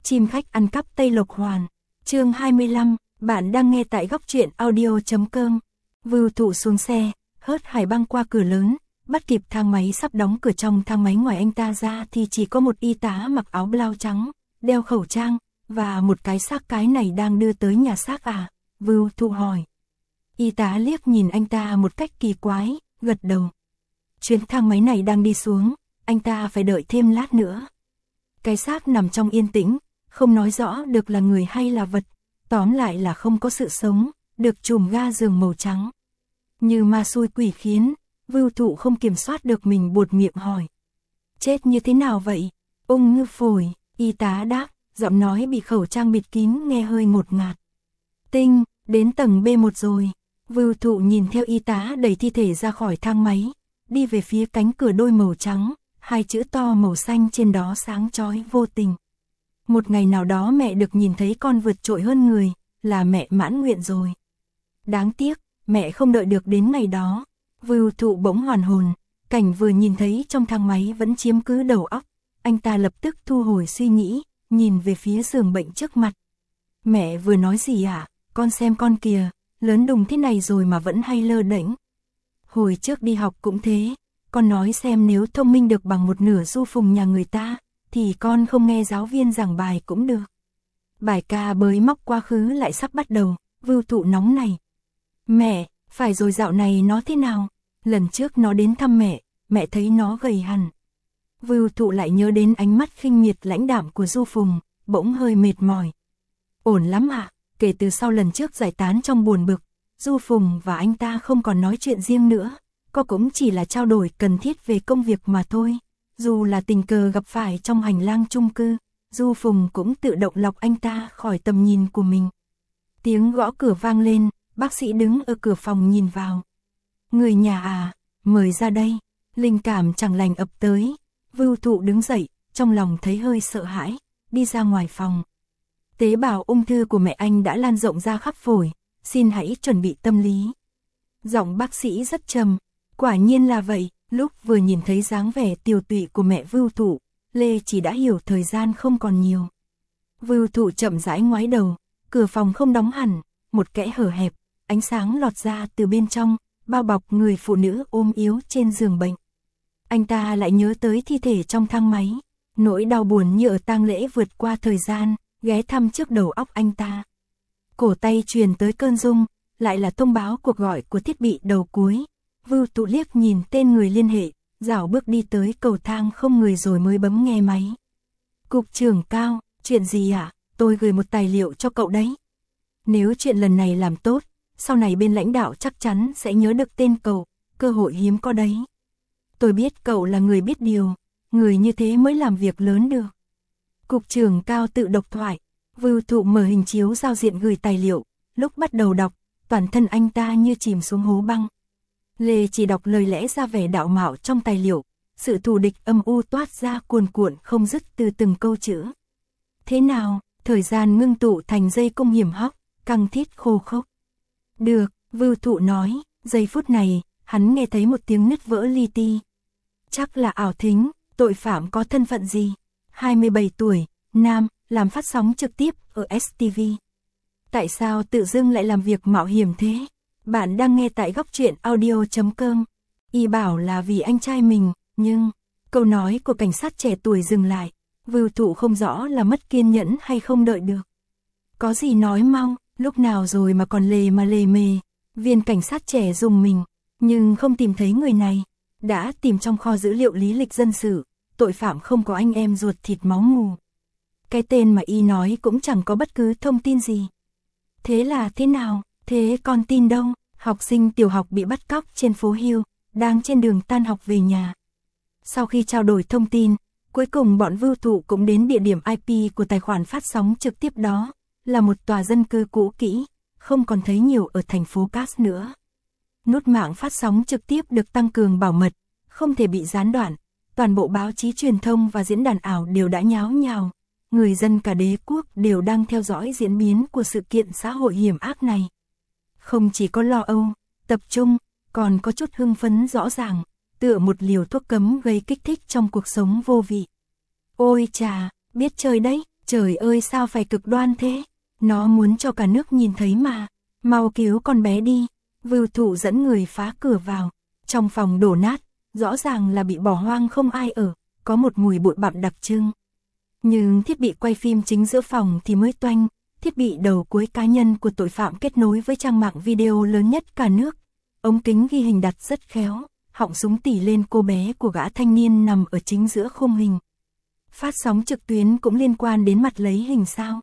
Chim khách ăn cắp Tây Lộc Hoàn. Chương 25, bạn đang nghe tại góc truyện audio.com. Vưu Thụ xuống xe, hớt hải băng qua cửa lớn, bắt kịp thang máy sắp đóng cửa. Trong thang máy ngoài anh ta ra thì chỉ có một y tá mặc áo blau trắng, đeo khẩu trang, và một cái xác. Cái này đang đưa tới nhà xác à? Vưu Thụ hỏi. Y tá liếc nhìn anh ta một cách kỳ quái, gật đầu. Chuyến thang máy này đang đi xuống, anh ta phải đợi thêm lát nữa. Cái xác nằm trong yên tĩnh, không nói rõ được là người hay là vật, tóm lại là không có sự sống, được trùm ga giường màu trắng. Như ma xui quỷ khiến, Vưu Thụ không kiểm soát được mình buột miệng hỏi. Chết như thế nào vậy? Ung thư phổi, y tá đáp, giọng nói bị khẩu trang bịt kín nghe hơi ngột ngạt. Tinh, đến tầng B1 rồi. Vưu Thụ nhìn theo y tá đẩy thi thể ra khỏi thang máy, đi về phía cánh cửa đôi màu trắng, hai chữ to màu xanh trên đó sáng chói vô tình. Một ngày nào đó mẹ được nhìn thấy con vượt trội hơn người, là mẹ mãn nguyện rồi. Đáng tiếc, mẹ không đợi được đến ngày đó. Vưu Thụ bỗng hoàn hồn, cảnh vừa nhìn thấy trong thang máy vẫn chiếm cứ đầu óc. Anh ta lập tức thu hồi suy nghĩ, nhìn về phía giường bệnh trước mặt. Mẹ vừa nói gì ạ? Con xem con kìa, lớn đùng thế này rồi mà vẫn hay lơ đễnh. Hồi trước đi học cũng thế, con nói xem nếu thông minh được bằng một nửa Du Phùng nhà người ta, thì con không nghe giáo viên giảng bài cũng được. Bài ca bới móc quá khứ lại sắp bắt đầu. Vưu Thụ nóng này. Mẹ, phải rồi, dạo này nó thế nào? Lần trước nó đến thăm mẹ thấy nó gầy hẳn. Vưu Thụ lại nhớ đến ánh mắt khinh miệt lãnh đạm của Du Phùng, bỗng hơi mệt mỏi. Ổn lắm ạ. Kể từ sau lần trước giải tán trong buồn bực, Du Phùng và anh ta không còn nói chuyện riêng nữa, có cũng chỉ là trao đổi cần thiết về công việc mà thôi. Dù là tình cờ gặp phải trong hành lang chung cư, Du Phùng cũng tự động lọc anh ta khỏi tầm nhìn của mình. Tiếng gõ cửa vang lên, bác sĩ đứng ở cửa phòng nhìn vào. Người nhà à, mời ra đây. Linh cảm chẳng lành ập tới. Vưu Thụ đứng dậy, trong lòng thấy hơi sợ hãi, đi ra ngoài phòng. Tế bào ung thư của mẹ anh đã lan rộng ra khắp phổi, xin hãy chuẩn bị tâm lý. Giọng bác sĩ rất trầm, quả nhiên là vậy. Lúc vừa nhìn thấy dáng vẻ tiều tụy của mẹ Vưu Thụ, Lê Chỉ đã hiểu thời gian không còn nhiều. Vưu Thụ chậm rãi ngoái đầu, cửa phòng không đóng hẳn, một kẽ hở hẹp, ánh sáng lọt ra từ bên trong, bao bọc người phụ nữ ôm yếu trên giường bệnh. Anh ta lại nhớ tới thi thể trong thang máy, nỗi đau buồn như ở tang lễ vượt qua thời gian, ghé thăm trước đầu óc anh ta. Cổ tay truyền tới cơn rung, lại là thông báo cuộc gọi của thiết bị đầu cuối. Vưu Thụ liếc nhìn tên người liên hệ, dảo bước đi tới cầu thang không người rồi mới bấm nghe máy. Cục trưởng Cao, chuyện gì ạ? Tôi gửi một tài liệu cho cậu đấy. Nếu chuyện lần này làm tốt, sau này bên lãnh đạo chắc chắn sẽ nhớ được tên cậu, cơ hội hiếm có đấy. Tôi biết cậu là người biết điều, người như thế mới làm việc lớn được. Cục trưởng Cao tự độc thoại. Vưu Thụ mở hình chiếu giao diện gửi tài liệu, lúc bắt đầu đọc, toàn thân anh ta như chìm xuống hố băng. Lê Chỉ đọc lời lẽ ra vẻ đạo mạo trong tài liệu, sự thù địch âm u toát ra cuồn cuộn không dứt từ từng câu chữ. Thế nào, thời gian ngưng tụ thành dây cung hiểm hóc, căng thít khô khốc. Được, Vưu Thụ nói, giây phút này, hắn nghe thấy một tiếng nứt vỡ li ti. Chắc là ảo thính, tội phạm có thân phận gì? 27 tuổi, nam, làm phát sóng trực tiếp ở STV. Tại sao tự dưng lại làm việc mạo hiểm thế? Bạn đang nghe tại góc truyện audio.com. Y bảo là vì anh trai mình, nhưng câu nói của cảnh sát trẻ tuổi dừng lại. Vưu Thụ không rõ là mất kiên nhẫn hay không đợi được. Có gì nói mau, lúc nào rồi mà còn lề mà lề mề. Viên cảnh sát trẻ dùng mình, nhưng không tìm thấy người này. Đã tìm trong kho dữ liệu lý lịch dân sự, tội phạm không có anh em ruột thịt máu mù. Cái tên mà y nói cũng chẳng có bất cứ thông tin gì. Thế là thế nào? Thế con tin đâu? Học sinh tiểu học bị bắt cóc trên phố Hill, đang trên đường tan học về nhà. Sau khi trao đổi thông tin, cuối cùng bọn Vưu Thụ cũng đến địa điểm IP của tài khoản phát sóng trực tiếp đó, là một tòa dân cư cũ kỹ, không còn thấy nhiều ở thành phố Cast nữa. Nút mạng phát sóng trực tiếp được tăng cường bảo mật, không thể bị gián đoạn, toàn bộ báo chí truyền thông và diễn đàn ảo đều đã nháo nhào. Người dân cả đế quốc đều đang theo dõi diễn biến của sự kiện xã hội hiểm ác này. Không chỉ có lo âu, tập trung, còn có chút hưng phấn rõ ràng, tựa một liều thuốc cấm gây kích thích trong cuộc sống vô vị. Ôi chà, biết chơi đấy, Trời ơi sao phải cực đoan thế, nó muốn cho cả nước nhìn thấy mà, mau cứu con bé đi. Vưu Thụ dẫn người phá cửa vào, trong phòng đổ nát, rõ ràng là bị bỏ hoang không ai ở, có một mùi bụi bặm đặc trưng. Nhưng thiết bị quay phim chính giữa phòng thì mới toanh, thiết bị đầu cuối cá nhân của tội phạm kết nối với trang mạng video lớn nhất cả nước. Ống kính ghi hình đặt rất khéo, họng súng tỉ lên cô bé của gã thanh niên nằm ở chính giữa khung hình. Phát sóng trực tuyến cũng liên quan đến mặt lấy hình sao?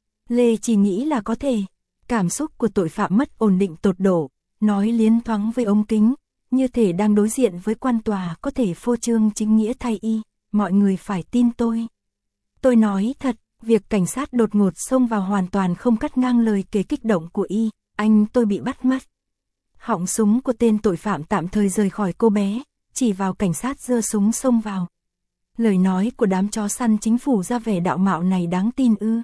Lê chỉ nghĩ là có thể. Cảm xúc của tội phạm mất ổn định tột độ, nói liến thoáng với ống kính, như thể đang đối diện với quan tòa có thể phô trương chính nghĩa thay y, mọi người phải tin tôi. Tôi nói thật, việc cảnh sát đột ngột xông vào hoàn toàn không cắt ngang lời kể kích động của y, anh tôi bị bắt mất. Họng súng của tên tội phạm tạm thời rời khỏi cô bé, chỉ vào cảnh sát giơ súng xông vào. Lời nói của đám chó săn chính phủ ra vẻ đạo mạo này đáng tin ư?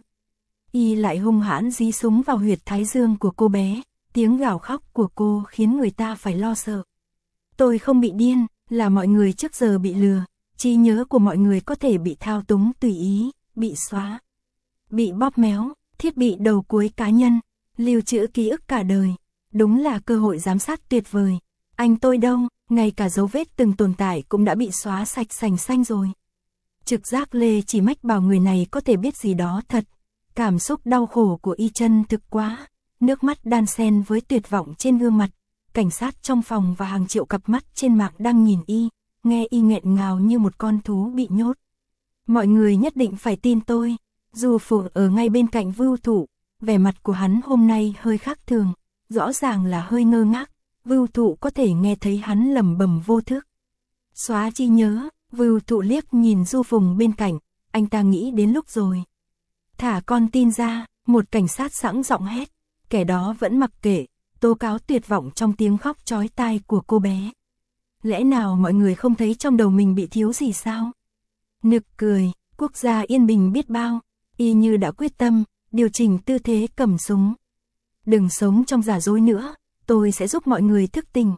Y lại hung hãn dí súng vào huyệt thái dương của cô bé, tiếng gào khóc của cô khiến người ta phải lo sợ. Tôi không bị điên, là mọi người trước giờ bị lừa, trí nhớ của mọi người có thể bị thao túng tùy ý, bị xóa, bị bóp méo, thiết bị đầu cuối cá nhân, lưu trữ ký ức cả đời. Đúng là cơ hội giám sát tuyệt vời. Anh tôi đâu, ngay cả dấu vết từng tồn tại cũng đã bị xóa sạch sành xanh rồi. Trực giác Lê chỉ mách bảo người này có thể biết gì đó thật. Cảm xúc đau khổ của y chân thực quá, nước mắt đan xen với tuyệt vọng trên gương mặt. Cảnh sát trong phòng và hàng triệu cặp mắt trên mạng đang nhìn y, nghe y nghẹn ngào như một con thú bị nhốt. Mọi người nhất định phải tin tôi. Du Phụng ở ngay bên cạnh Vưu Thụ, vẻ mặt của hắn hôm nay hơi khác thường, rõ ràng là hơi ngơ ngác. Vưu Thụ có thể nghe thấy hắn lẩm bẩm vô thức. Xóa trí nhớ, Vưu Thụ liếc nhìn Du Phùng bên cạnh, anh ta nghĩ đến lúc rồi. Thả con tin ra, một cảnh sát sẵn giọng hét, kẻ đó vẫn mặc kệ, tố cáo tuyệt vọng trong tiếng khóc chói tai của cô bé. Lẽ nào mọi người không thấy trong đầu mình bị thiếu gì sao? Nực cười, quốc gia yên bình biết bao, y như đã quyết tâm, điều chỉnh tư thế cầm súng. Đừng sống trong giả dối nữa, tôi sẽ giúp mọi người thức tỉnh.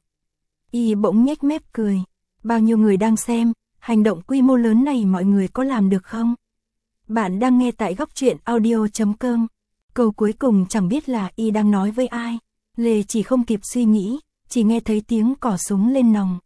Y bỗng nhếch mép cười, bao nhiêu người đang xem, hành động quy mô lớn này mọi người có làm được không? Bạn đang nghe tại Góc Truyện Audio.com. Câu cuối cùng chẳng biết là y đang nói với ai. Lê chỉ không kịp suy nghĩ, chỉ nghe thấy tiếng cò súng lên nòng.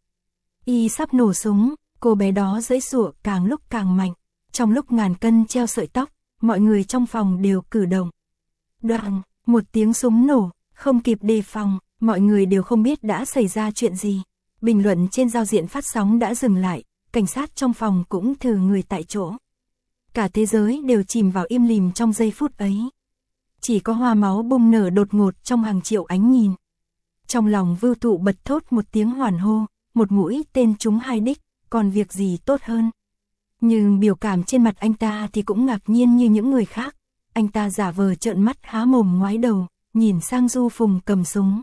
Y sắp nổ súng, cô bé đó giãy giụa càng lúc càng mạnh. Trong lúc ngàn cân treo sợi tóc, mọi người trong phòng đều cử động. Đoàng, một tiếng súng nổ, không kịp đề phòng, mọi người đều không biết đã xảy ra chuyện gì. Bình luận trên giao diện phát sóng đã dừng lại, cảnh sát trong phòng cũng thừ người tại chỗ. Cả thế giới đều chìm vào im lìm trong giây phút ấy. Chỉ có hoa máu bùng nở đột ngột trong hàng triệu ánh nhìn. Trong lòng Vưu Thụ bật thốt một tiếng hoan hô, một mũi tên trúng hai đích, còn việc gì tốt hơn. Nhưng biểu cảm trên mặt anh ta thì cũng ngạc nhiên như những người khác. Anh ta giả vờ trợn mắt há mồm ngoái đầu, nhìn sang Du Phùng cầm súng.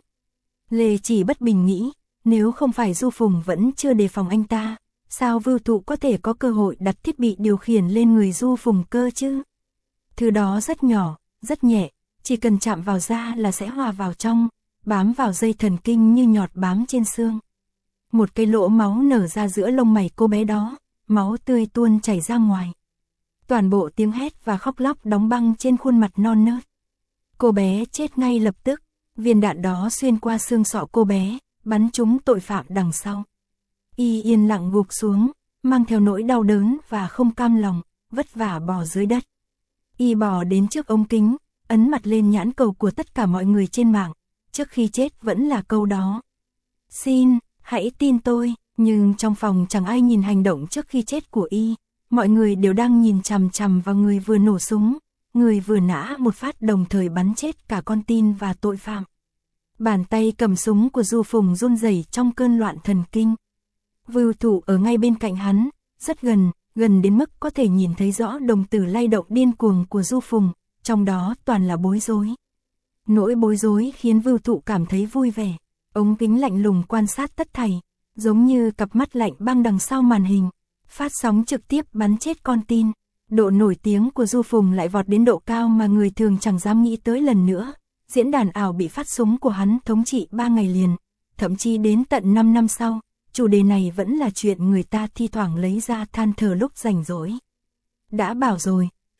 Lê chỉ bất bình nghĩ, nếu không phải Du Phùng vẫn chưa đề phòng anh ta, sao Vưu Thụ có thể có cơ hội đặt thiết bị điều khiển lên người Du Phùng cơ chứ? Thứ đó rất nhỏ, rất nhẹ, chỉ cần chạm vào da là sẽ hòa vào trong, bám vào dây thần kinh như nhọt bám trên xương. Một cái lỗ máu nở ra giữa lông mày cô bé đó, máu tươi tuôn chảy ra ngoài. Toàn bộ tiếng hét và khóc lóc đóng băng trên khuôn mặt non nớt. Cô bé chết ngay lập tức, viên đạn đó xuyên qua xương sọ cô bé, bắn trúng tội phạm đằng sau. Y yên lặng gục xuống, mang theo nỗi đau đớn và không cam lòng, vất vả bò dưới đất. Y bò đến trước ống kính, ấn mặt lên nhãn cầu của tất cả mọi người trên mạng, trước khi chết vẫn là câu đó. Xin, hãy tin tôi, nhưng trong phòng chẳng ai nhìn hành động trước khi chết của Y. Mọi người đều đang nhìn chằm chằm vào người vừa nổ súng, người vừa nã một phát đồng thời bắn chết cả con tin và tội phạm. Bàn tay cầm súng của Du Phùng run rẩy trong cơn loạn thần kinh. Vưu Thụ ở ngay bên cạnh hắn, rất gần, gần đến mức có thể nhìn thấy rõ đồng tử lay động điên cuồng của Du Phùng, trong đó toàn là bối rối. Nỗi bối rối khiến Vưu Thụ cảm thấy vui vẻ, ống kính lạnh lùng quan sát tất thảy, giống như cặp mắt lạnh băng đằng sau màn hình. Phát sóng trực tiếp bắn chết con tin. Độ nổi tiếng của Du Phùng lại vọt đến độ cao mà người thường chẳng dám nghĩ tới lần nữa. Diễn đàn ảo bị phát súng của hắn thống trị 3 ngày liền. Thậm chí đến tận 5 năm sau, chủ đề này vẫn là chuyện người ta thi thoảng lấy ra than thở lúc rảnh rỗi. Đã bảo rồi,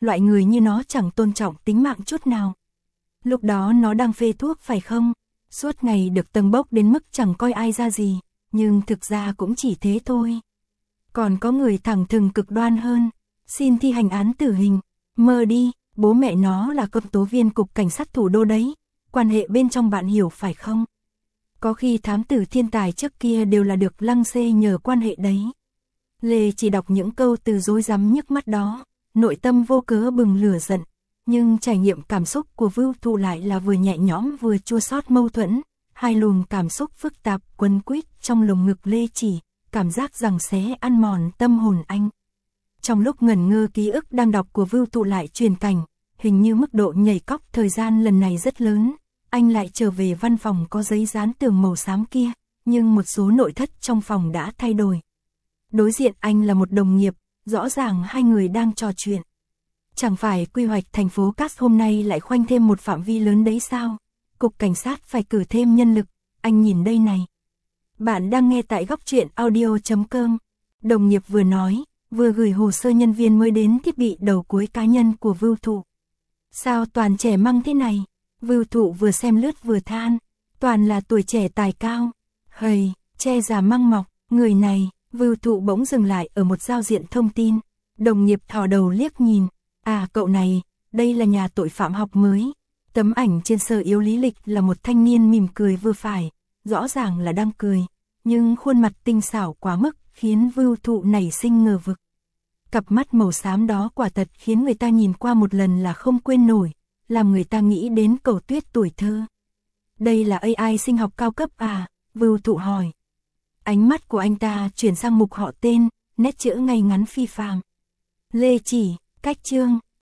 loại người như nó chẳng tôn trọng tính mạng chút nào. Lúc đó nó đang phê thuốc phải không? Suốt ngày được tâng bốc đến mức chẳng coi ai ra gì, nhưng thực ra cũng chỉ thế thôi. Còn có người thẳng thừng cực đoan hơn, xin thi hành án tử hình, mơ đi, bố mẹ nó là công tố viên cục cảnh sát thủ đô đấy, quan hệ bên trong bạn hiểu phải không? Có khi thám tử thiên tài trước kia đều là được lăng xê nhờ quan hệ đấy. Lê chỉ đọc những câu từ rối rắm nhức mắt đó, nội tâm vô cớ bừng lửa giận, nhưng trải nghiệm cảm xúc của Vưu Thụ lại là vừa nhẹ nhõm vừa chua xót mâu thuẫn, hai luồng cảm xúc phức tạp quấn quýt trong lồng ngực Lê Chỉ, cảm giác giằng xé ăn mòn tâm hồn anh. Trong lúc ngẩn ngơ ký ức đang đọc của Vưu Thụ lại truyền cảnh, hình như mức độ nhảy cóc thời gian lần này rất lớn, anh lại trở về văn phòng có giấy dán tường màu xám kia, nhưng một số nội thất trong phòng đã thay đổi. Đối diện anh là một đồng nghiệp, rõ ràng hai người đang trò chuyện. Chẳng phải quy hoạch thành phố Cát hôm nay lại khoanh thêm một phạm vi lớn đấy sao? Cục cảnh sát phải cử thêm nhân lực, anh nhìn đây này. Bạn đang nghe tại Góc Truyện Audio.com. Đồng nghiệp vừa nói, vừa gửi hồ sơ nhân viên mới đến thiết bị đầu cuối cá nhân của Vưu Thụ. Sao toàn trẻ măng thế này? Vưu Thụ vừa xem lướt vừa than, toàn là tuổi trẻ tài cao. Hầy, che già măng mọc, người này. Vưu Thụ bỗng dừng lại ở một giao diện thông tin. Đồng nghiệp thò đầu liếc nhìn. À cậu này, đây là nhà tội phạm học mới. Tấm ảnh trên sơ yếu lý lịch là một thanh niên mỉm cười vừa phải, rõ ràng là đang cười, nhưng khuôn mặt tinh xảo quá mức khiến Vưu Thụ nảy sinh ngờ vực. Cặp mắt màu xám đó quả thật khiến người ta nhìn qua một lần là không quên nổi, làm người ta nghĩ đến Cầu Tuyết tuổi thơ. Đây là AI sinh học cao cấp à? Vưu Thụ hỏi. Ánh mắt của anh ta chuyển sang mục họ tên, nét chữ ngay ngắn phi phàm. Lê Chỉ, cách chương.